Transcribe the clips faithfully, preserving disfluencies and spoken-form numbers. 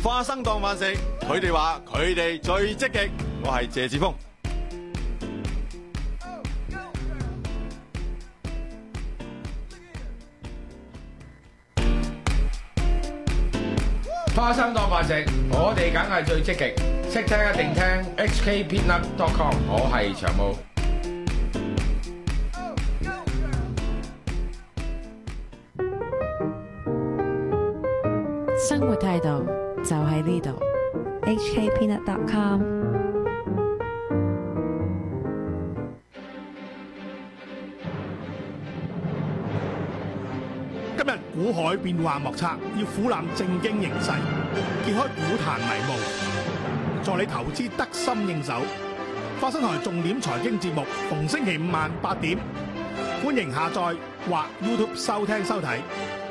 花生當飯食，佢哋話佢哋最積極。我係謝志峰。 花生當飯食，我哋梗係最積極，識聽一定聽 H K peanut dot com， 我係長毛。 生活態度就喺呢度 H K peanut dot com。 今日股海變幻莫測，要俯瞰正經形勢，揭開股壇迷霧，助你投資得心應手。花生台重點財經節目，逢星期五晚八點，歡迎下載或 YouTube 收聽收睇。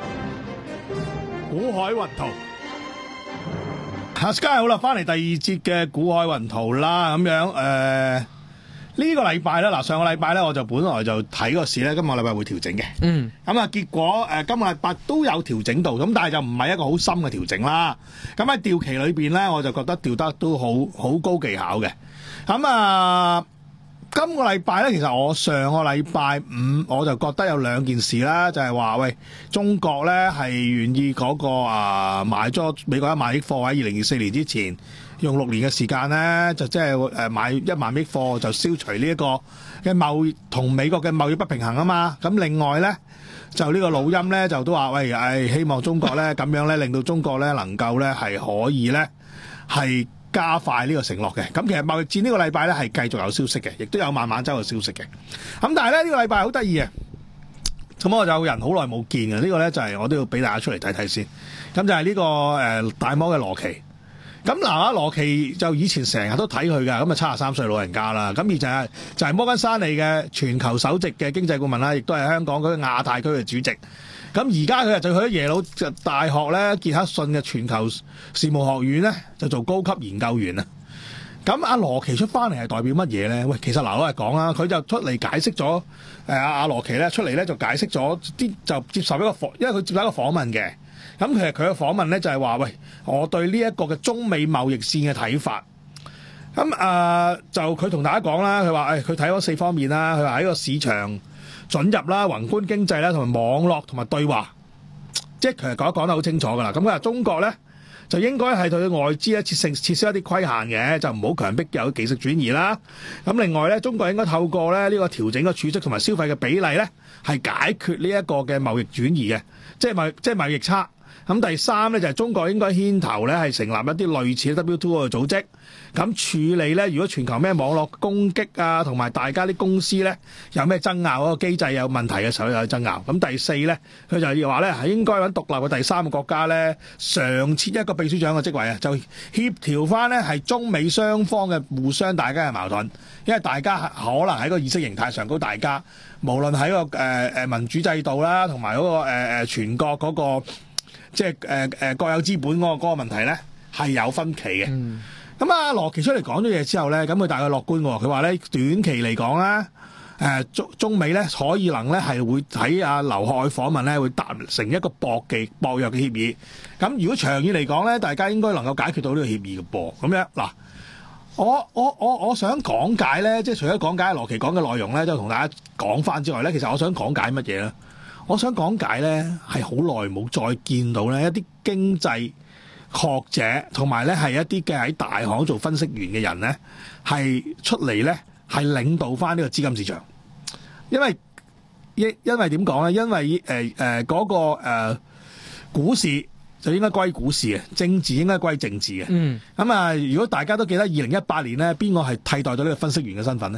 股海雲圖，阿 Sky 好啦，翻嚟第二節嘅股海雲圖啦，咁樣誒。呃呢個禮拜咧，嗱上個禮拜咧，我就本來就睇個市咧，今個禮拜會調整嘅。嗯。咁啊，結果誒、呃、今個禮拜都有調整到，咁但係就唔係一個好深嘅調整啦。咁喺調期裏邊咧，我就覺得調得都好好高技巧嘅。咁啊，今個禮拜咧，其實我上個禮拜五我就覺得有兩件事啦，就係、是、話喂，中國咧係願意嗰、那個啊買咗美國一萬億貨喺二零二四年之前。用六年嘅時間咧，就即係誒買一萬億貨，就消除呢一個嘅貿易同美國嘅貿易不平衡啊嘛。咁另外咧，就呢個老陰咧就都話喂，誒、哎、希望中國咧咁樣咧，令到中國咧能夠咧係可以咧係加快呢個承諾嘅。咁其實貿易戰呢個禮拜咧係繼續有消息嘅，亦都有慢慢周嘅消息嘅。咁但係咧呢、呢個禮拜好得意嘅，咁我就有人好耐冇見嘅。呢、呢個咧就係、是、我都要俾大家出嚟睇睇先。咁就係呢、呢個誒、呃、大摩嘅羅奇。咁嗱，阿羅奇就以前成日都睇佢㗎，咁啊七十三歲老人家啦。咁而就係就係摩根山利嘅全球首席嘅經濟顧問啦，亦都係香港嗰個亞太區嘅主席。咁而家佢就去咗耶魯大學咧傑克遜嘅全球事務學院咧，就做高級研究員啊。咁阿羅奇出翻嚟係代表乜嘢咧？喂，其實嗱，我係講啦，佢就出嚟解釋咗誒阿阿羅奇咧出嚟咧就解釋咗啲就接受一個訪，因為佢接受一個訪問嘅。咁其實佢嘅訪問咧就係話，喂，我對呢一個嘅中美貿易戰嘅睇法。咁啊、呃，就佢同大家講啦，佢話誒，佢睇咗四方面啦，佢話喺個市場准入啦、宏觀經濟啦、同埋網絡同埋對話，即係其實講講得好清楚噶啦。咁佢話中國咧就應該係對外資咧撤成撤銷一啲規限嘅，就唔好強迫有技術轉移啦。咁另外咧，中國應該透過咧呢個調整嘅儲蓄同埋消費嘅比例咧，係解決呢一個嘅貿易轉移嘅，即係貿即係貿易差。咁第三咧就係、是、中國應該牽頭咧係成立一啲類似 W T O 嘅組織，咁處理咧如果全球咩網絡攻擊啊，同埋大家啲公司咧有咩爭拗嗰個機制有問題嘅時候有爭拗。咁第四咧佢就要話咧係應該揾獨立嘅第三個國家咧常設一個秘書長嘅職位啊，就協調翻咧係中美雙方嘅互相大家嘅矛盾，因為大家可能喺個意識形態上高，大家無論喺個誒誒、呃、民主制度啦，同埋嗰個誒誒、呃、全國嗰、那個。即係誒誒國有資本嗰個嗰個問題咧係有分歧嘅。咁啊、嗯，羅奇出嚟講咗嘢之後咧，咁佢大概樂觀喎。佢話咧短期嚟講咧，誒中中美咧可以能咧係會喺阿劉鶴訪問咧會達成一個博技博約嘅協議。咁如果長遠嚟講咧，大家應該能夠解決到呢個協議嘅噃。咁樣嗱，我我我我想講解咧，即係除咗講解羅奇講嘅內容咧，就同大家講翻之外咧，其實我想講解乜嘢咧？我想講解咧，係好耐冇再見到咧一啲經濟學者同埋咧係一啲嘅喺大行做分析員嘅人咧，係出嚟咧係領導翻呢個資金市場。因為因因為點講咧？因為誒誒嗰個、呃、股市就應該歸股市嘅，政治應該歸政治嘅。嗯。咁啊，如果大家都記得二零一八年咧，邊個係替代咗呢個分析員嘅身份咧？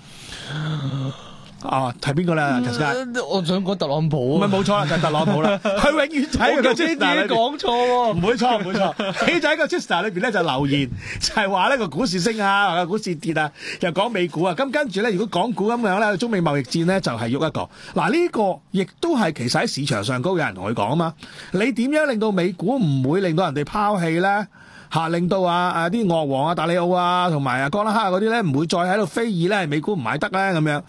啊，係邊個咧？ 我想講特朗普啊，唔係冇錯啦，就係、是、特朗普啦。佢永遠喺個 Twitter 講錯喎， 唔會錯唔會錯。佢就喺個 Twitter 裏邊咧就留言，就係話呢個股市升啊，或者股市跌啊，又講美股啊。咁跟住咧，如果港股咁樣咧，中美貿易戰咧就係喐一個。嗱、啊、呢、這個亦都係其實喺市場上高有人同佢講啊嘛。你點樣令到美股唔會令到人哋拋棄咧？嚇、啊，令到啊啊啲鱷王啊、達里奧啊同埋啊江拉克嗰啲咧唔會再喺度非議咧，美股唔買得咧咁樣。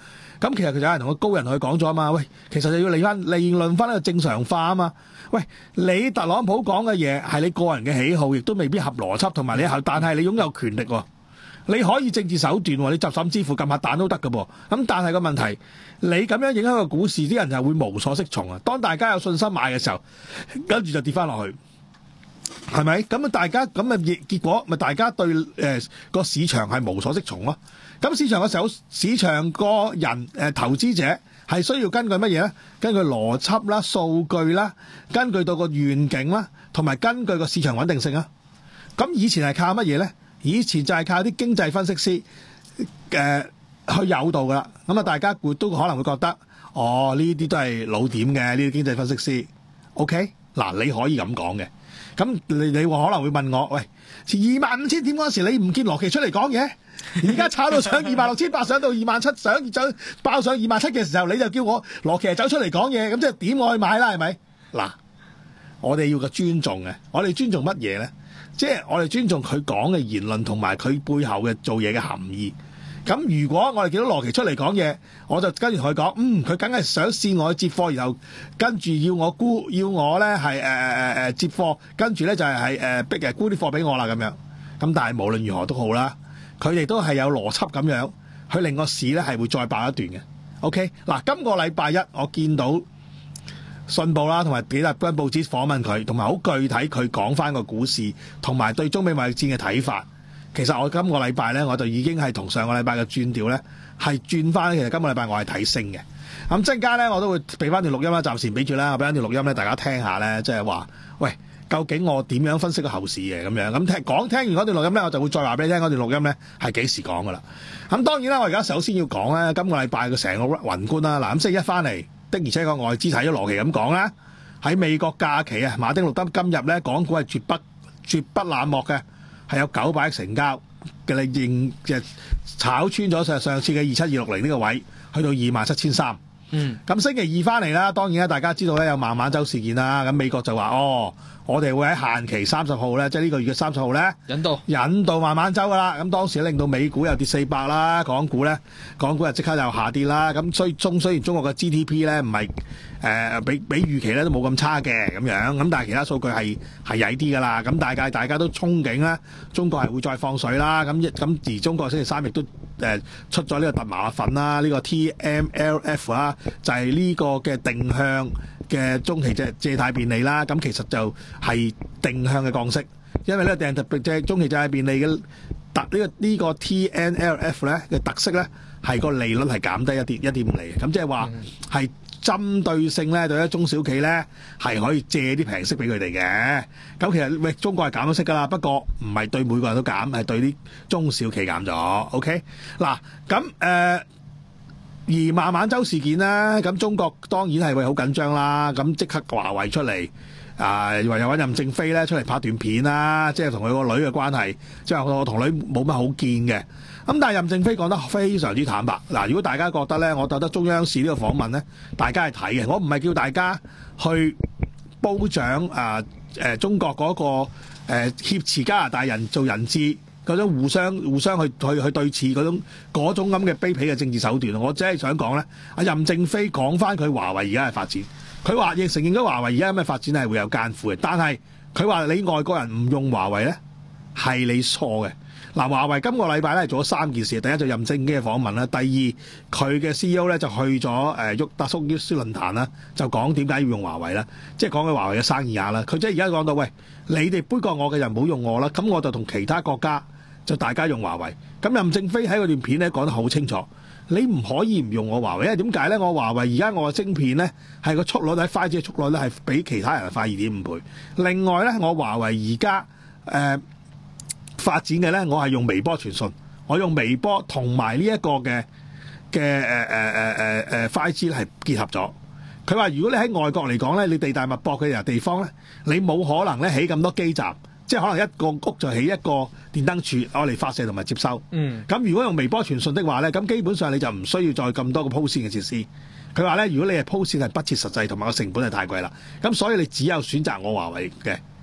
咁其實佢就有人同個高人同佢講咗啊嘛，喂，其實就要理翻利論翻呢個正常化啊嘛。喂，你特朗普講嘅嘢係你個人嘅喜好，亦都未必合邏輯，同埋你但係你擁有權力喎，你可以政治手段喎，你就甚至乎撳下彈都得㗎噃。咁但係個問題，你咁樣影響個股市，啲人就會無所適從啊。當大家有信心買嘅時候，跟住就跌翻落去。係咪咁啊？大家咁啊，結果咪大家對誒個、呃、市場係無所適從咯。咁市場嘅時候，市場個人誒、呃、投資者係需要根據乜嘢咧？根據邏輯啦、數據啦，根據到個願景啦，同埋根據個市場穩定性啊。咁以前係靠乜嘢咧？以前就係靠啲經濟分析師誒、呃、去誘導噶啦。咁啊，大家會都可能會覺得，哦，呢啲都係老點嘅呢啲經濟分析師。OK， 嗱，你可以咁講嘅。咁你你話可能會問我，喂，二萬五千點嗰時你唔見羅奇出嚟講嘢，而家炒到上二萬六千八，上到二萬七，上走爆上二萬七嘅時候，你就叫我羅奇走出嚟講嘢，咁即係點我去買啦？係咪？嗱，我哋要個尊重嘅，我哋尊重乜嘢咧？即係我哋尊重佢講嘅言論同埋佢背後嘅做嘢嘅含義。咁如果我哋見到羅奇出嚟講嘢，我就跟住同佢講，嗯，佢梗係想試我去接貨，然後跟住要我沽，要我咧係誒誒誒接貨，跟住咧就係係誒逼誒沽啲貨俾我啦咁樣。咁但係無論如何都好啦，佢哋都係有邏輯咁樣，去令個市咧係會再爆一段嘅。OK，嗱，今個禮拜一我見到信報啦，同埋幾大間報紙訪問佢，同埋好具體佢講翻個股市，同埋對中美貿易戰嘅睇法。其實我今個禮拜咧，我就已經係同上個禮拜嘅轉調咧，係轉翻。其實今個禮拜我係睇升嘅。咁陣間咧，我都會俾翻段錄音啦，暫時俾住啦。我俾翻段錄音咧，大家聽下咧，即係話，喂，究竟我點樣分析個後市嘅咁樣？咁聽講聽完嗰段錄音咧，我就會再話俾你聽嗰段錄音咧係幾時講噶啦。咁當然啦，我而家首先要講咧，今個禮拜嘅成個宏觀啦。嗱，咁星期一翻嚟的，而且個外資睇咗羅奇咁講啦，喺美國假期啊，馬丁路德今日咧，港股係絕不絕不冷漠嘅。係有九百億成交嘅，你認嘅炒穿咗上上次嘅二七二六零呢個位，去到二萬七千三。嗯，咁星期二翻嚟啦，當然啦，大家知道咧有孟晚舟事件啦。咁美國就話哦，我哋會喺限期三十號咧，即係呢個月嘅三十號咧，引導引導孟晚舟噶啦。咁當時令到美股又跌四百啦，港股咧，港股又即刻又下跌啦。咁雖中雖然中國嘅 G D P 咧唔係誒比比預期咧都冇咁差嘅咁樣，咁但係其他數據係係曳啲噶啦。咁大家大家都憧憬啦，中國係會再放水啦。咁咁而中國星期三亦都誒、呃、出咗呢個特麻粉啦，呢、呢個 T M L F 啦，就係呢個嘅定向嘅中期借借貸便利啦。咁其實就係定向嘅降息，因為咧定特即係中期借貸便利嘅特呢個呢個 T N L F 咧嘅特色咧係個利率係減低一啲一點五厘，咁即係話係針對性咧對一中小企咧係可以借啲平息俾佢哋嘅。咁其實喂中國係減咗息㗎啦，不過唔係對每個人都減，係對啲中小企減咗。OK 嗱咁誒。呃而孟晚舟事件咧，咁中國當然係會好緊張啦。咁即刻華為出嚟啊，唯有揾任正非咧出嚟拍段片啦，即係同佢個女嘅關係，即係我同女冇乜好見嘅。咁但係任正非講得非常之坦白。嗱，如果大家覺得咧，我覺得中央視呢個訪問咧，大家係睇嘅。我唔係叫大家去褒獎啊誒中國嗰個誒挾持加拿大人做人質。嗰種互相互相去去去對峙嗰種嗰種咁嘅卑鄙嘅政治手段，我只係想講咧，阿任正非講翻佢華為而家嘅發展，佢話亦承認咗華為而家咁嘅發展係會有艱苦嘅，但係佢話你外國人唔用華為咧係你錯嘅。嗱，華為今個禮拜咧做咗三件事，第一就任正非嘅訪問啦，第二佢嘅 C E O 咧就去咗誒沃達松斯論壇啦，就講點解要用華為啦，即係講佢華為嘅生意額啦。佢即係而家講到喂，你哋杯葛我嘅人唔好用我啦，咁我就同其他國家。就大家用華為，咁任正非喺嗰段片咧講得好清楚，你唔可以唔用我華為，因為點解咧？我華為而家我嘅晶片咧係個速率喺 五 G 嘅速率咧係比其他人快二點五倍。另外咧，我華為而家誒發展嘅咧，我係用微波傳訊，我用微波同埋呢一個嘅嘅誒誒誒誒誒 五 G 係結合咗。佢話如果你喺外國嚟講咧，你地大物博嘅地方咧，你冇可能咧起咁多基站。即係可能一個屋就起一個電燈柱，攞嚟發射同埋接收。嗯，咁如果用微波傳訊的話咧，咁基本上你就唔需要再咁多個鋪線嘅設施。佢話咧，如果你係鋪線係不切實際，同埋個成本係太貴啦。咁所以你只有選擇我華為嘅。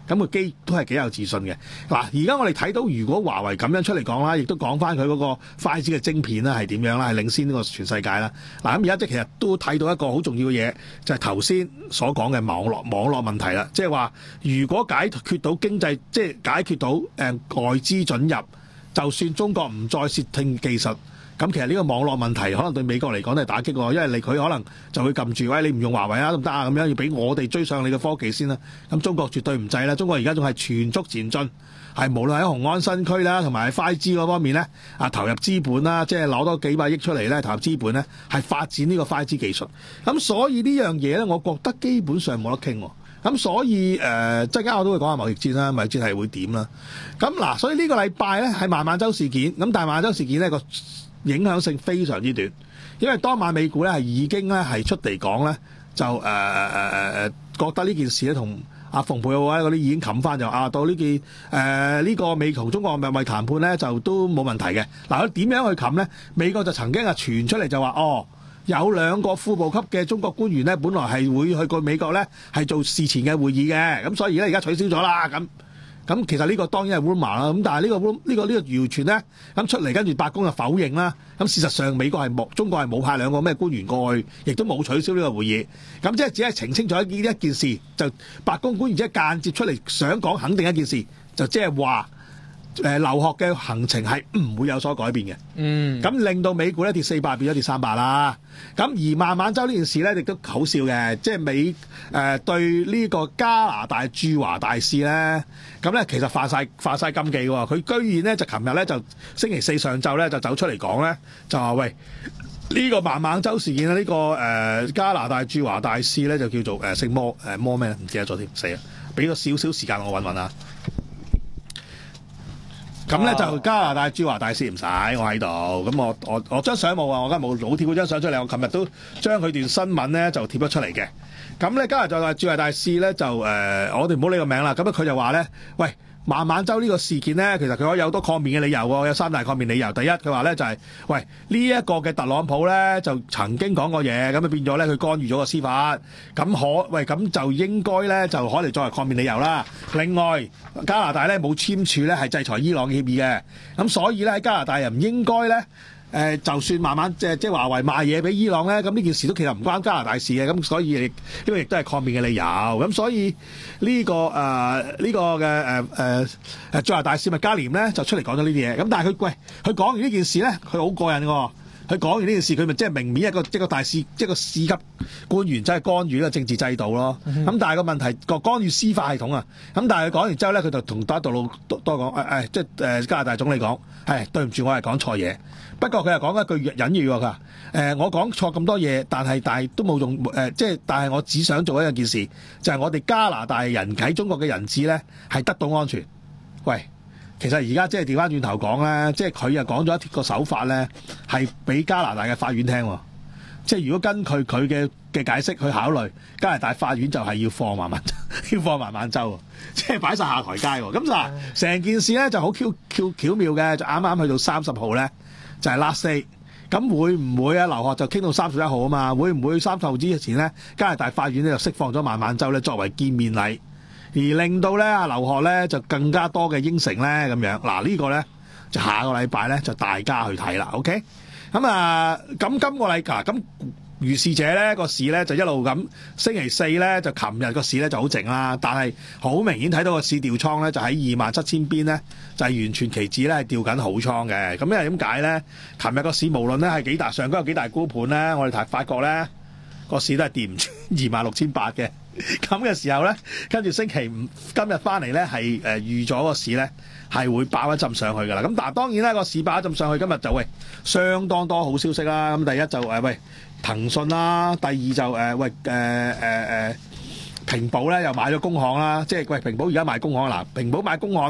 咁佢機都係幾有自信嘅。嗱，而家我哋睇到，如果華為咁樣出嚟講啦，亦都講翻佢嗰個 五 G 嘅晶片啦係點樣啦，係領先呢個全世界啦。嗱，咁而家即係其實都睇到一個好重要嘅嘢，就係頭先所講嘅網絡網絡問題啦。即係話，如果解決到經濟，即係解決到誒、呃、外資准入，就算中國唔再竊聽技術。咁其實呢個網絡問題可能對美國嚟講都係打擊喎，因為你佢可能就會撳住，喂，你唔用華為啊，得唔得啊？咁樣要俾我哋追上你嘅科技先啦。咁中國絕對唔制啦，中國而家仲係全速前進，係無論喺雄安新區啦，同埋喺 五 G 嗰方面咧，啊投入資本啦，即係攞多幾百億出嚟咧，投入資本咧，係發展呢個 五 G 技術。咁所以呢樣嘢咧，我覺得基本上冇得傾喎。咁所以誒，陣間我都會講下貿易戰啦，貿易戰係會點啦。咁嗱，所以呢個禮拜咧係孟晚舟事件，咁但係孟晚舟事件呢個影響性非常之短，因為當晚美股咧係已經咧係出嚟講咧，就誒誒誒誒覺得呢件事咧同阿蓬佩奧啊嗰啲已經冚翻，就啊到呢件誒呢、呃這個美同中國貿易談判咧就都冇問題嘅。嗱，佢點樣去冚咧？美國就曾經係傳出嚟就話哦，有兩個副部級嘅中國官員咧，本來係會去過美國咧係做事前嘅會議嘅，咁所以咧而家取消咗啦咁。咁其實呢個當然係 rumor 啦，咁但係呢個 rum 呢個呢個謠傳咧，咁出嚟跟住白宮就否認啦。咁事實上美國係冇中國係冇派兩個咩官員過去，亦都冇取消呢個會議。咁即係只係澄清咗一一件事，就白宮官員即係間接出嚟想講肯定一件事，就即係話誒留學嘅行程係唔會有所改變嘅。 嗯， 咁令到美股咧跌四百變咗跌三百啦。咁而孟晚舟呢件事咧亦都好笑嘅，即係美誒、呃、對呢個加拿大駐華大使咧，咁咧其實發晒發曬禁忌喎。佢居然咧就琴日咧就星期四上晝咧就走出嚟講咧，就話喂呢、呢個孟晚舟事件呢、呢個誒、呃、加拿大駐華大使咧就叫做誒姓摩誒摩咩唔記得咗添，死啦！俾個少少時間我揾揾啊。咁咧就加拿大駐華大使唔使，我喺度。咁我我我張相冇啊，我而家冇老貼嗰張相出嚟。我琴日都將佢段新聞咧就貼咗出嚟嘅。咁咧加拿大駐華大使咧就誒、呃，我哋唔好理個名啦。咁佢就話咧，喂，孟晚舟呢個事件咧，其實佢可以有好多抗辯嘅理由喎，有三大抗辯理由。第一，佢話咧就係、是，喂，呢、這、一個嘅特朗普咧就曾經講過嘢，咁啊變咗咧佢干預咗個司法，咁可喂咁就應該咧就可以作為抗辯理由啦。另外，加拿大咧冇簽署咧係制裁伊朗嘅協議嘅，咁所以咧喺加拿大人唔應該咧。誒、呃，就算慢慢即係即係華為賣嘢俾伊朗咧，咁呢件事都其實唔關加拿大事嘅，咁所以亦呢個亦都係抗辯嘅理由。咁所以呢、這個誒呢、呃這個嘅誒誒誒駐華大使麥嘉廉咧就出嚟講咗呢啲嘢。咁但係佢喂佢講完呢件事咧，佢好過癮喎。佢講完呢件事，佢咪即係明面一個一個大使，一個市級官員，即係干預呢個政治制度咯。咁、嗯、但係個問題個干預司法系統啊。咁但係佢講完之後咧，佢就同多道路多多講誒誒，即係誒加拿大總理講係對唔住，我係講錯嘢。不過佢又講一句隱喻喎，佢話誒我講錯咁多嘢，但係但係都冇用誒、呃，即係但係我只想做一件事，就係、是、我哋加拿大人喺中國嘅人質咧係得到安全。喂！其實而家即係調翻轉頭講咧，即係佢又講咗一個手法咧，係俾加拿大嘅法院聽喎。即係如果根據佢嘅嘅解釋去考慮，加拿大法院就係要放孟晚舟，要放孟晚舟喎，即係擺晒下台階喎。咁嗱，成件事咧就好 Q Q 巧妙嘅，就啱啱去到三十號咧就係 last day。咁會唔會啊？劉鶴就傾到三十一號啊嘛？會唔會三十號之前咧，加拿大法院咧就釋放咗孟晚舟咧作為見面禮？而令到咧阿劉鶴咧就更加多嘅應承咧咁樣，嗱、這個、呢個咧就下個禮拜咧就大家去睇啦 ，OK？ 咁啊咁今個禮拜咁如是者咧個市咧就一路咁，星期四咧就琴日個市咧就好靜啦，但係好明顯睇到個市調倉咧就喺二萬七千邊咧就係、是、完全期指咧係調緊好倉嘅，咁因為點解咧？琴日個市無論咧係幾大上高有幾大沽盤咧，我哋睇發覺咧個市都係跌唔穿二萬六千八嘅。咁嘅時候咧，跟住星期五今日翻嚟咧，係誒預咗個市咧係會爆一陣上去噶啦。咁但係當然啦，個市爆一陣上去，今日就喂相當多好消息啦。咁第一就誒喂騰訊啦，第二就誒喂誒誒誒平保咧又買咗工行啦。即係喂平保而家買工行嗱，平保買工行咧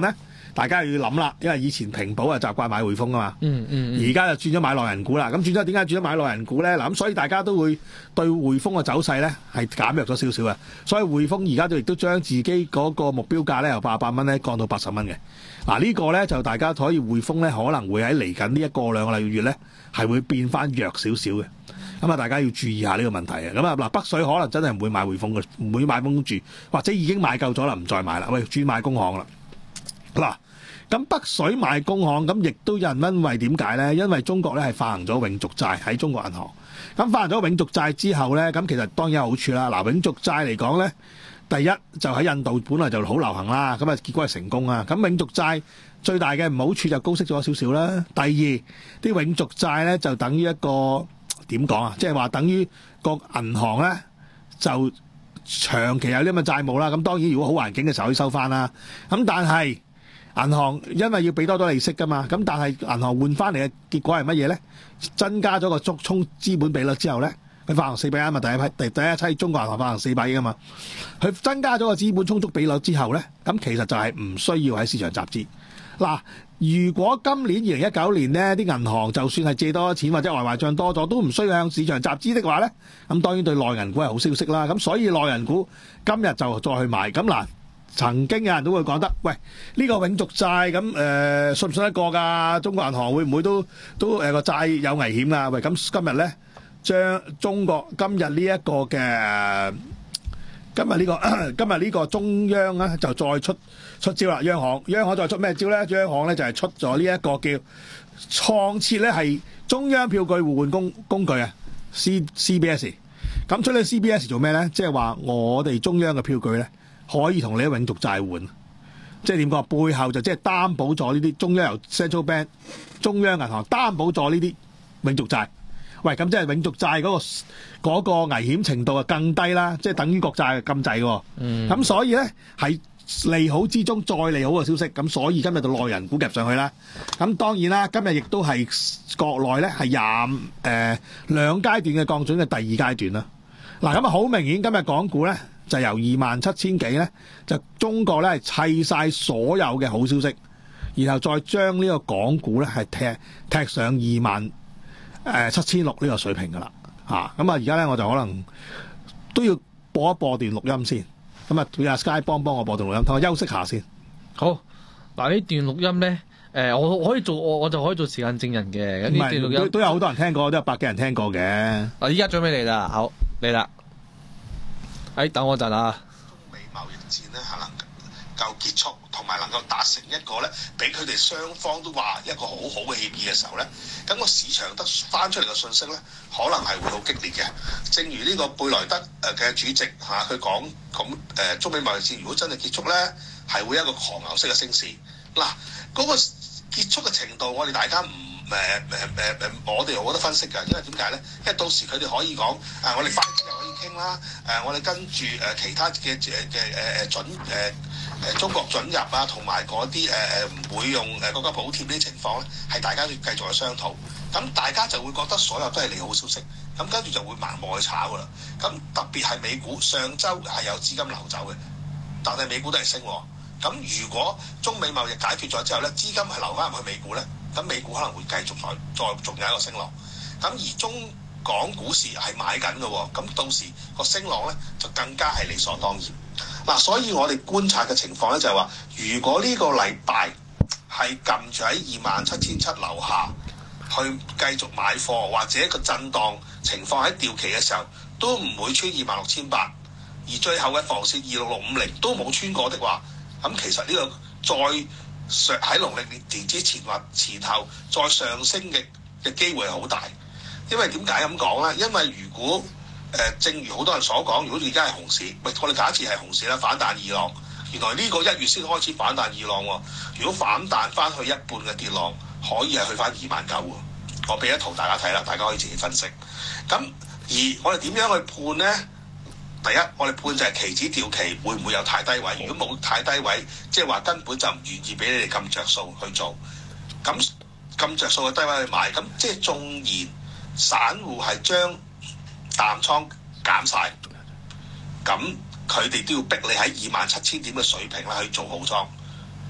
大家又要諗啦，因為以前平保啊習慣買匯豐啊嘛， 嗯嗯嗯而家就轉咗買內銀股啦。咁轉咗點解轉咗買內銀股咧？嗱咁所以大家都會對匯豐嘅走勢咧係減弱咗少少嘅。所以匯豐而家都亦都將自己嗰個目標價咧由八十八蚊咧降到八十蚊嘅。嗱、呢個咧就大家可以匯豐咧可能會喺嚟緊呢一個兩個禮月咧係會變翻弱少少嘅。咁啊，大家要注意下呢個問題嘅。咁啊，嗱，北水可能真係唔會買匯豐嘅，唔會買豐住，或者已經買夠咗啦，唔再買啦。喂，轉買工行啦。嗱，咁北水買工行，咁亦都有人因為點解咧？因為中國咧係發行咗永續債喺中國銀行。咁發行咗永續債之後咧，咁其實當然有好處啦。嗱，永續債嚟講咧，第一就喺印度本來就好流行啦，咁啊結果係成功啊。咁永續債最大嘅唔好處就高息咗少少啦。第二，啲永續債咧就等於一個。點講啊？即係話等於個銀行咧就長期有啲咁嘅債務啦。咁當然如果好環境嘅時候可以收翻啦。咁但係銀行因為要俾多多利息噶嘛。咁但係銀行換翻嚟嘅結果係乜嘢咧？增加咗個足充資本比率之後咧，佢發行四百億嘛，第一批第第一批中國銀行發行四百億啊嘛。佢增加咗個資本充足比率之後咧，咁其實就係唔需要喺市場集資。嗱，如果今年二零一九年呢啲銀行就算係借多錢或者外壞帳多咗，都唔需要向市場集資的話咧，咁當然對內銀股係好消息啦。咁所以內銀股今日就再去買。咁嗱，曾經有人都會講得，喂，呢個永續債咁誒信唔信得過㗎？中國銀行會唔會都都誒個債有危險㗎？喂，咁今日咧將中國今日呢一個嘅。今日呢、這個今日呢個中央咧就再出出招啦，央行央行再出咩招咧？央行咧就係、是、出咗呢一個叫創設咧係中央票據互換工工具啊 ，C C B S。咁出呢 C B S 做咩咧？即係話我哋中央嘅票據咧可以同你啲永續債換，即係點講？背後就即係擔保咗呢啲中央由 Central Bank 中央銀行擔保咗呢啲永續債。喂，咁即係永續債嗰、那個嗰、那個危險程度啊更低啦，即係等於國債咁滯喎。咁、嗯、所以咧係利好之中再利好嘅消息，咁所以今日就內銀股夾上去啦。咁當然啦，今日亦都係國內咧係廿誒兩階段嘅降準嘅第二階段啦。嗱，咁啊好明顯，今日港股咧就由二萬七千幾咧，就中國咧係砌晒所有嘅好消息，然後再將呢個港股咧係踢踢上二萬。誒七千六呢個水平㗎啦，嚇咁啊！而家咧我就可能都要播一播段錄音先，咁啊叫阿 Sky 幫幫我播段錄音，等我休息下先。 好，嗱呢段錄音咧，誒、呃、我可以做我我就可以做時間證人嘅。呢段錄音都都有好多人聽過，都有百幾人聽過嘅。 嗱，依家準備嚟啦，好嚟啦，誒、哎、等我陣啊。 中美貿易戰咧可能夠結束，同埋能夠達成一個咧，俾佢哋雙方都話一個好好嘅協議嘅時候咧，咁個市場得翻出嚟嘅信息咧，可能係會好激烈嘅。正如呢個貝萊德誒嘅主席嚇佢講，咁誒中美貿易戰如果真係結束咧，係會一個狂牛式嘅升市。嗱，嗰個結束嘅程度，我哋大家唔誒誒誒誒，我哋冇得分析㗎，因為點解咧？因為到時佢哋可以講誒，我哋翻之後可以傾啦，誒我哋跟住誒其他嘅嘅嘅誒誒準誒。誒中國准入啊，同埋嗰啲誒誒唔會用誒國家補貼呢啲情況咧，係大家要繼續去商討。咁大家就會覺得所有都係利好消息，咁跟住就會盲目去炒噶啦。咁特別係美股，上週係有資金流走嘅，但係美股都係升。咁如果中美貿易解決咗之後咧，資金係流翻入去美股咧，咁美股可能會繼續再再仲有一個升浪。咁而中港股市係買緊嘅喎，咁到時個升浪咧就更加係理所當然。嗱、啊，所以我哋觀察嘅情況咧就係話，如果呢個禮拜係撳住喺二萬七千七樓下去繼續買貨，或者一個震盪情況喺調期嘅時候都唔會穿二萬六千八，而最後嘅防線二六六五零都冇穿過的話，咁其實呢個再上喺農曆年之前或前後再上升嘅嘅機會係好大。因為點解咁講咧？因為如果誒、呃，正如好多人所講，如果而家係熊市，喂，我哋假設係熊市啦，反彈二浪，原來呢個一月先開始反彈二浪喎。如果反彈翻去一半嘅跌浪，可以係去翻二萬九喎。我俾一圖大家睇啦，大家可以自己分析。咁而我哋點樣去判咧？第一，我哋判就係期指掉期會唔會有太低位？如果冇太低位，即係話根本就唔願意俾你哋咁着數去做。咁咁着數嘅低位去買，咁即係縱然散戶係將淡倉減晒，咁佢哋都要逼你喺二萬七千點嘅水平咧去做好倉。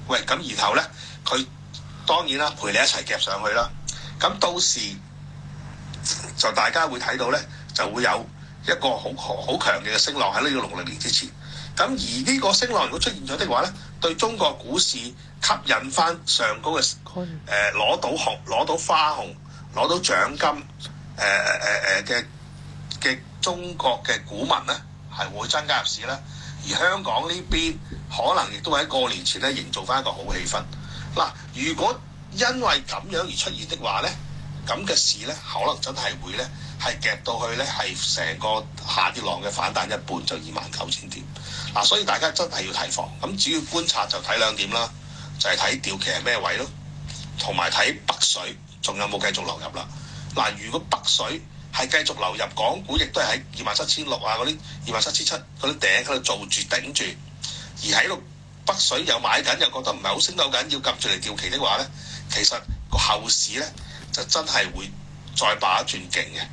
喂，咁然後咧，佢當然啦，陪你一齊夾上去啦。咁到時就大家會睇到咧，就會有一個好好強嘅升浪喺呢個農曆年之前。咁而呢個升浪如果出現咗的話咧，對中國股市吸引翻上高嘅誒攞到紅、攞到花紅、攞到獎金誒誒誒嘅嘅中國嘅股民咧，係會增加入市啦。而香港呢邊可能亦都喺過年前咧營造翻一個好氣氛。嗱，如果因為咁樣而出現的話咧，咁嘅事咧可能真係會咧係夾到去咧係成個下跌浪嘅反彈一半，就二萬九千點。嗱，所以大家真係要提防。咁主要觀察就睇兩點啦，就係睇掉期係咩位咯，同埋睇北水仲有冇繼續流入啦。嗱，如果北水係繼續流入港股，亦都係喺二萬七千六啊嗰啲二萬七千七嗰啲頂喺度做住頂住，而喺度北水又買緊，又覺得唔係好升到緊，要撳住嚟掉期的話咧，其實個後市咧就真係會再把一轉勁嘅。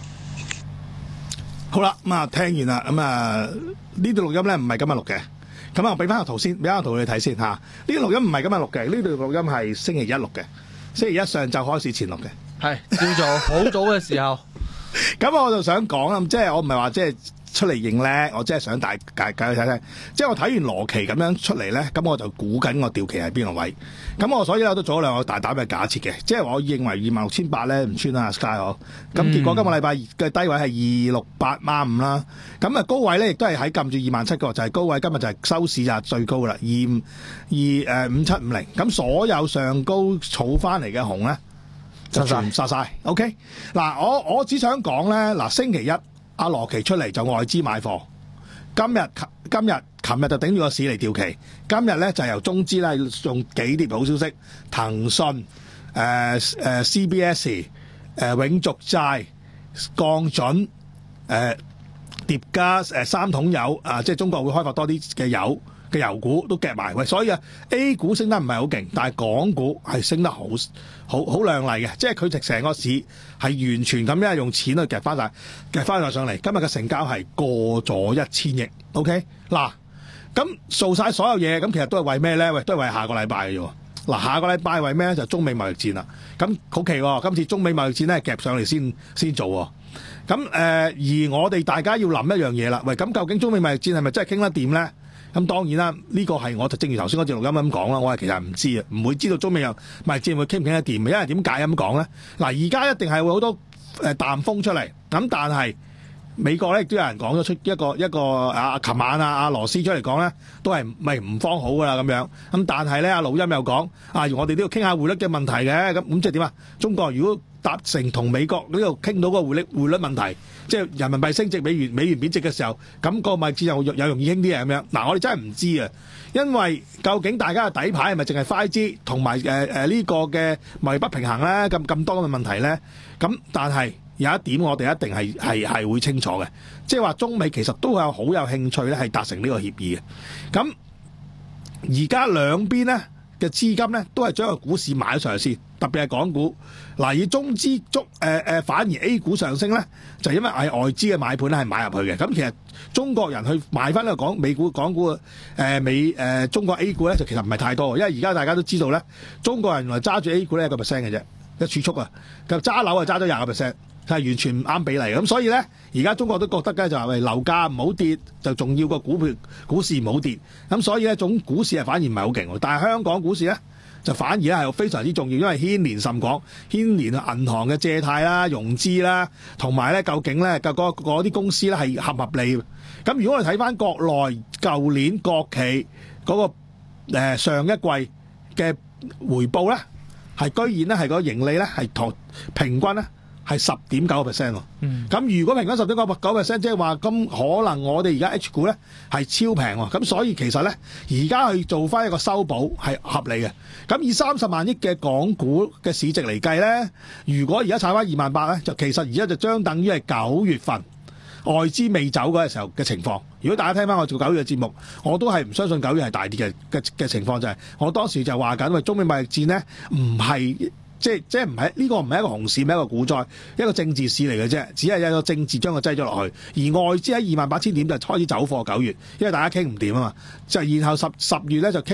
好啦，咁啊聽完啦，咁啊呢段錄音咧唔係今日錄嘅，咁啊俾翻個圖先，俾翻個圖你睇先嚇。呢段錄音唔係今日錄嘅，呢段錄音係星期一錄嘅，星期一上晝開始前錄嘅， 係叫做好早嘅時候。 咁我就想講啦，即係我唔係話即係出嚟認叻，我即係想大解解去睇睇。即係我睇完羅奇咁樣出嚟咧，咁我就估緊我掉期喺邊個位。咁我所以我都做咗兩個大膽嘅假設嘅，即係我認為二萬六千八咧唔穿啦 Sky 我。咁結果今個禮拜嘅低位係二六八孖五啦。咁啊高位咧亦都係喺撳住二萬七個，就係高位。今日就係收市價最高啦，二二誒五七五零。咁所有上高儲翻嚟嘅紅咧，就全殺晒 OK 嗱，我我只想講咧，嗱星期一阿羅奇出嚟就外資買貨，今日今日琴日就頂住個市嚟調期，今日咧就由中資咧用幾疊好消息，騰訊誒誒 C B S 誒、呃、永續債降準誒、呃、疊加誒、呃、三桶油啊，即係中國會開發多啲嘅油。嘅油股都夾埋，喂，所以啊 A 股升得唔係好勁，但係港股係升得好好好亮麗嘅，即係佢直成個市係完全咁樣用錢去夾翻晒，夾翻晒上嚟。今日嘅成交係過咗一千億 ，OK 嗱，咁做晒所有嘢，咁其實都係為咩咧？喂，都係為下個禮拜嘅啫。嗱，下個禮拜為咩咧？就中美貿易戰啦。咁好奇喎，今次中美貿易戰咧夾上嚟先先做喎。咁誒、呃，而我哋大家要諗一樣嘢啦，喂，咁究竟中美貿易戰係咪真係傾得掂咧？咁當然啦，呢、這個係我就正如頭先嗰節錄音咁講啦，我係其實唔知啊，唔會知道中美又貿易戰會傾唔傾得掂，因為點解咁講咧？嗱，而家一定係會好多誒淡風出嚟，咁但係美國咧亦都有人講咗出一個一個啊，琴晚啊阿羅斯出嚟講咧，都係咪唔方好噶啦咁樣，咁但係咧阿魯音又講啊，我哋都要傾下匯率嘅問題嘅，咁咁即係點啊？中國如果達成同美國呢度傾到個匯率匯率問題，即係人民幣升值、美元美元貶值嘅時候，咁個貿易戰又又容易傾啲嘢咁樣。嗱，我哋真係唔知啊，因為究竟大家嘅底牌係咪淨係 five G 同埋誒誒呢個嘅貿易不平衡咧？咁咁多嘅問題咧？咁但係有一點我哋一定係係係會清楚嘅，即係話中美其實都有好有興趣咧，係達成呢個協議嘅。咁而家兩邊咧嘅資金咧都係將個股市買咗上去先。特別係港股，嗱以中資足誒誒，反而 A 股上升咧，就因為係外資嘅買盤咧係買入去嘅。咁其實中國人去買翻呢個港美股、港股誒、呃、美誒、呃、中國 A 股咧，就其實唔係太多，因為而家大家都知道咧，中國人原來揸住 A 股咧一個 percent 嘅啫，一儲蓄啊，就揸樓啊揸咗廿個 percent，係完全唔啱比例。咁所以咧，而家中國都覺得咧就係喂樓價唔好跌，就仲要個股票股市唔好跌。咁所以咧，總股市係反而唔係好勁，但係香港股市咧，就反而咧係非常之重要，因為牽連甚廣，牽連銀行嘅借貸啦、融資啦，同埋咧究竟咧個嗰啲公司咧係合唔合理？咁如果我哋睇翻國內舊年國企嗰、嗰個、呃、上一季嘅回報咧，係居然咧係個盈利咧係同平均咧係十點九個 percent 喎。咁、嗯、如果平均十點九九 percent，即係話咁可能我哋而家 H 股咧係超平喎。咁所以其實咧而家去做翻一個修補係合理嘅。咁以三十萬億嘅港股嘅市值嚟計咧，如果而家炒翻二萬八咧，就其實而家就將等於係九月份外資未走嗰個時候嘅情況。如果大家聽翻我做九月嘅節目，我都係唔相信九月係大跌嘅嘅嘅情況，就係、是、我當時就話緊，喂中美貿易戰咧唔係。即係即係唔係呢個唔係一個熊市，唔係一個股災，一個政治市嚟嘅啫，只係一個政治將佢擠咗落去。而外資喺二萬八千點就開始走貨九月，因為大家傾唔掂啊嘛。就然後十十月咧就傾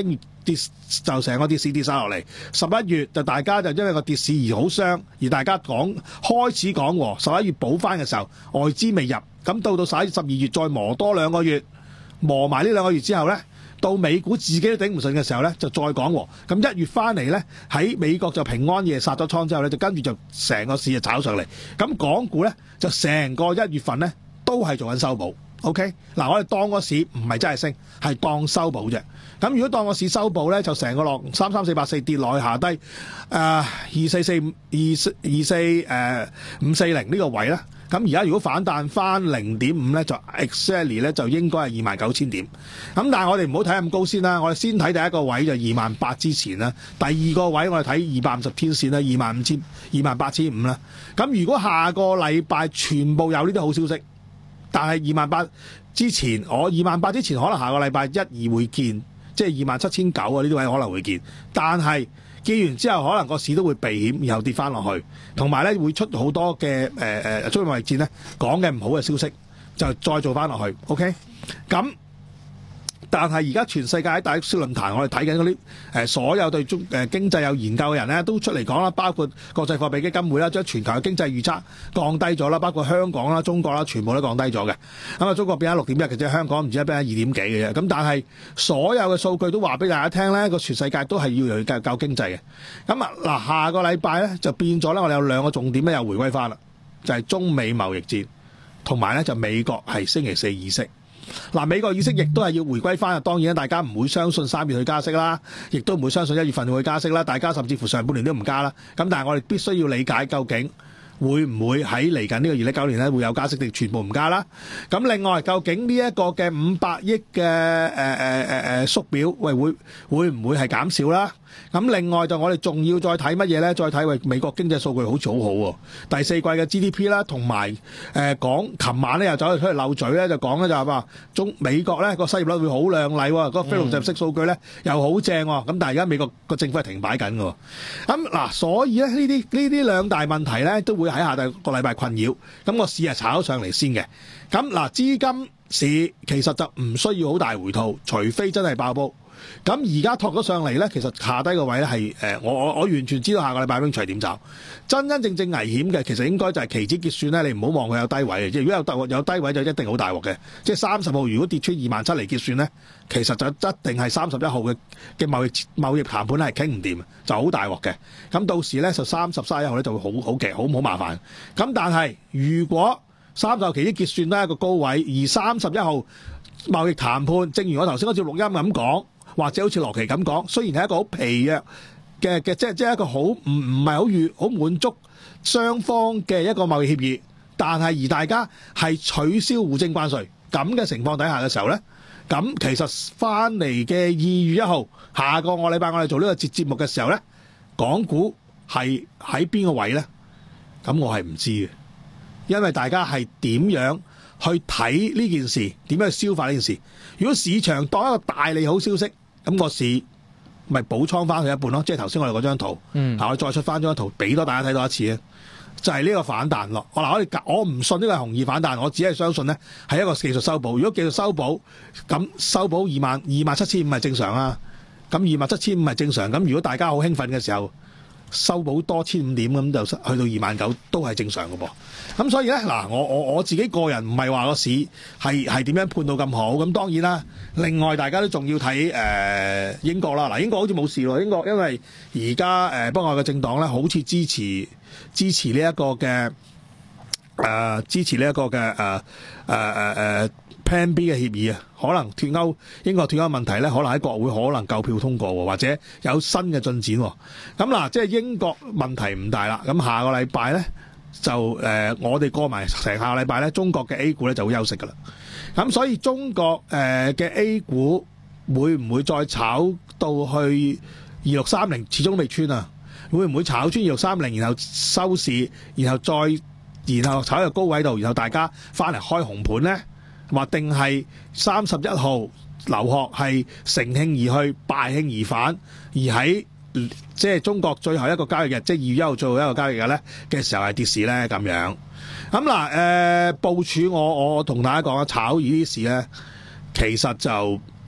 跌就成個跌市跌晒落嚟。十一月就大家就因為個跌市而好傷，而大家講開始講和十一月補翻嘅時候，外資未入，咁到到十一、十二月再磨多兩個月，磨埋呢兩個月之後呢，到美股自己都頂唔順嘅時候呢，就再講和。咁一月翻嚟呢，喺美國就平安夜殺咗倉之後呢，就跟住就成個市就炒上嚟。咁港股呢，就成個一月份呢，都係做緊修補。OK， 嗱我哋當個市唔係真係升，係當修補啫。咁如果當個市修補咧，就成個落三三四八四跌落去下低，誒二四四五二二四誒五四零呢個位咧。咁而家如果反彈翻零點五咧，就 exactly 咧就應該係二萬九千點。咁但係我哋唔好睇咁高先啦，我哋先睇第一個位就二萬八之前啦，第二個位我哋睇二百五十天線啦，二萬五千二萬八千五啦。咁如果下個禮拜全部有呢啲好消息，但係二萬八之前，我二萬八之前可能下個禮拜一二會見，即係二萬七千九啊呢啲位可能會見。但係見完之後，可能個市都會避險，然後跌翻落去，同埋咧會出好多嘅誒誒中美貿易戰咧講嘅唔好嘅消息，就再做翻落去。OK， 咁。但係而家全世界喺大小論壇，我哋睇緊嗰啲誒所有對中誒經濟有研究嘅人咧，都出嚟講啦，包括國際貨幣基金會啦，將全球嘅經濟預測降低咗啦，包括香港啦、中國啦，全部都降低咗嘅。咁啊，中國變咗六點一嘅啫，香港唔知變咗二點幾嘅啫。咁但係所有嘅數據都話俾大家聽咧，個全世界都係要嚟救救經濟嘅。咁啊嗱，下個禮拜咧就變咗咧，我哋有兩個重點咧又回歸翻啦，就係中美貿易戰，同埋咧就美國係星期四議息。嗱，美國議息亦都係要回歸翻啊！當然大家唔會相信三月去加息啦，亦都唔會相信一月份會加息啦。大家甚至乎上半年都唔加啦。咁但係我哋必須要理解究竟會唔會喺嚟緊呢個二零一九年咧會有加息定全部唔加啦？咁另外究竟呢一個嘅五百億嘅誒誒誒誒縮表，喂會會唔會係減少啦？咁另外就我哋仲要再睇乜嘢咧？再睇喂美國經濟數據好似好好喎，第四季嘅 G D P 啦，同埋誒講，琴晚咧又走嚟出嚟漏嘴咧，就講咧就係話中美國咧個失業率會好靚麗喎，個非農就業息數據咧又好正喎。咁但係而家美國個政府係停擺緊㗎。咁嗱，所以咧呢啲呢啲兩大問題咧都會喺下個禮拜困擾。咁個市係炒上嚟先嘅。咁嗱，資金市其實就唔需要好大回吐，除非真係爆煲。咁而家托咗上嚟咧，其實下低個位咧係誒，我我我完全知道下個禮拜 range 係點走。真真正正危險嘅，其實應該就係期指結算咧，你唔好望佢有低位嘅。即係如果有低有低位就一定好大鑊嘅。即係三十號如果跌穿二萬七嚟結算咧，其實就一定係三十一號嘅嘅貿易貿易談判係傾唔掂，就好大鑊嘅。咁到時咧就三十、三十一號咧就會好好奇好好麻煩。咁但係如果三十號期指結算都係一個高位，而三十一號貿易談判，正如我頭先嗰節錄音咁講。或者好似羅奇咁講，雖然係一個好疲弱嘅嘅，即係即係一個好唔唔係好預好滿足雙方嘅一個貿易協議，但係而大家係取消互徵關稅咁嘅情況底下嘅時候咧，咁其實翻嚟嘅二月一號下個個禮拜我哋做呢個節節目嘅時候咧，港股係喺邊個位咧？咁我係唔知嘅，因為大家係點樣去睇呢件事，點樣去消化呢件事？如果市場當一個大利好消息，咁個市咪補倉翻去一半咯，即係頭先我哋嗰張圖，嗯，我再出翻張圖俾多大家睇多一次咧，就係、是、呢個反彈咯。我嗱我哋我唔信呢個係紅二反彈，我只係相信咧係一個技術修補。如果技術修補，咁修補二萬二萬七千五係正常啊。咁二萬七千五係正常。咁如果大家好興奮嘅時候，修補多千五點咁就去到二萬九都係正常嘅噃。咁所以咧嗱，我我我自己個人唔係話個市係係點樣判到咁好。咁當然啦，另外大家都仲要睇誒、呃、英國啦。嗱，英國好似冇事咯。英國因為而家誒北愛嘅政黨咧，好似支持支持呢一個嘅誒、呃、支持呢一個嘅誒誒誒誒 Plan B 嘅協議啊。可能脫歐英國脫歐問題咧，可能喺國會可能夠票通過，或者有新嘅進展。咁嗱，即係英國問題唔大啦。咁下個禮拜咧。就誒、呃，我哋過埋成下個禮拜咧，中國嘅 A 股咧就會休息噶啦。咁所以中國誒嘅、呃、A 股會唔會再炒到去二六三零？始終未穿啊！會唔會炒穿二六三零，然後收市，然後再然後炒喺個高位度，然後大家翻嚟開紅盤咧？或定係三十一號劉鶴係乘興而去，敗興而返，而喺即係中國最後一個交易日，即係二月一號最後一個交易日咧嘅時候係跌市咧咁樣。咁嗱誒部署我我同大家講啊，炒呢啲市咧，其實就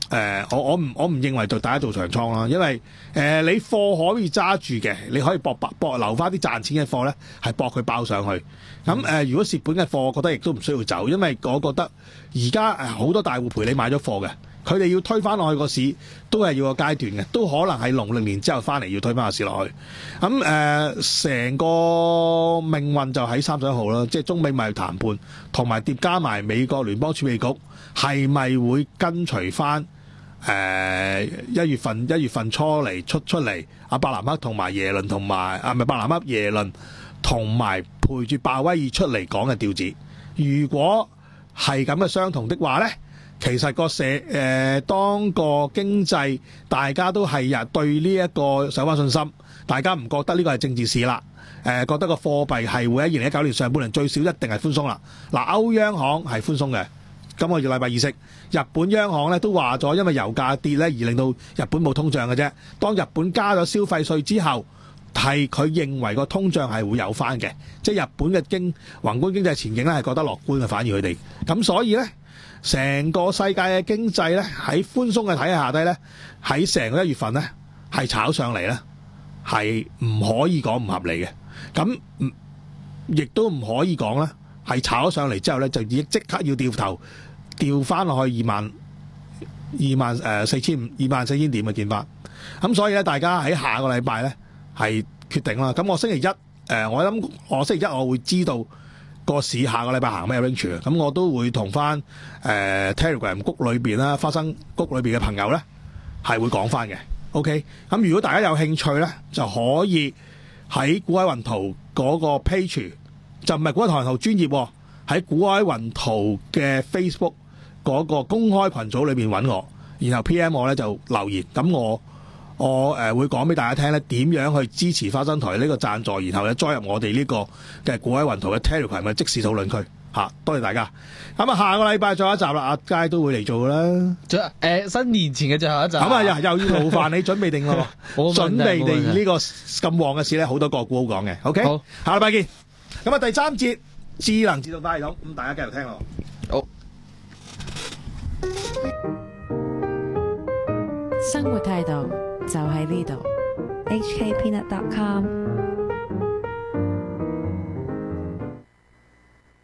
誒，我我唔我唔認為對大家做長倉啦，因為誒、呃、你貨可以揸住嘅，你可以搏搏搏留翻啲賺錢嘅貨咧，係搏佢爆上去。咁誒、呃，如果蝕本嘅貨，我覺得亦都唔需要走，因為我覺得而家誒好多大戶陪你買咗貨嘅，佢哋要推翻落去個市都係要個階段嘅，都可能係農曆年之後翻嚟要推翻個市落去。咁誒，成、呃、個命運就喺三十一號啦，即係中美貿易談判同埋疊加埋美國聯邦儲備局係咪會跟隨翻？誒、呃、一月份一月份初嚟出出嚟，阿伯南克同埋耶倫同埋啊，唔係伯南克耶倫同埋陪住鮑威爾出嚟講嘅調子。如果係咁嘅相同的話呢，其實個社誒、呃、當個經濟大家都係呀對呢一個有翻信心，大家唔覺得呢個係政治事啦。誒、呃、覺得個貨幣係會喺二零一九年上半年最少一定係寬鬆啦。嗱、呃，歐央行係寬鬆嘅。今個月禮拜二息，日本央行咧都話咗，因為油價跌咧而令到日本冇通脹嘅啫。當日本加咗消費稅之後，係佢認為個通脹係會有翻嘅，即係日本嘅經宏觀經濟前景咧係覺得樂觀嘅，反而佢哋咁，所以咧成個世界嘅經濟咧喺寬鬆嘅體系下低咧，喺成個一月份咧係炒上嚟咧係唔可以講唔合理嘅，咁亦都唔可以講咧係炒咗上嚟之後咧就已即刻要掉頭。調翻落去二萬二萬誒四千五二萬四千點嘅見翻，咁所以咧大家喺下個禮拜咧係決定啦。咁我星期一誒、呃、我諗我星期一我會知道個市下個禮拜行咩 range 啊，咁我都會同翻誒 Telegram 谷裏邊啦，花生谷裏邊嘅朋友咧係會講翻嘅。OK，咁如果大家有興趣咧，就可以喺股海雲圖嗰個 page， 就唔係股海雲圖專頁，喺股海雲圖嘅 Facebook。嗰個公開群組裏邊揾我，然後 P M 我咧就留言，咁我我誒、呃、會講俾大家聽咧點樣去支持花生台呢個贊助，然後咧加入我哋呢個嘅股海雲圖嘅 Telegram 嘅即時討論區嚇，多謝大家。咁啊，下個禮拜再一集啦，阿佳都會嚟做噶啦。最誒、呃、新年前嘅最後一集。咁啊，又又要勞煩你準備定咯，準備定呢個咁旺嘅事咧，好多個股好講嘅。OK，好，下禮拜見。咁啊，第三節智能自動化系統，咁大家繼續聽咯。好。 生活態度就喺呢度。 H K Peanut dot com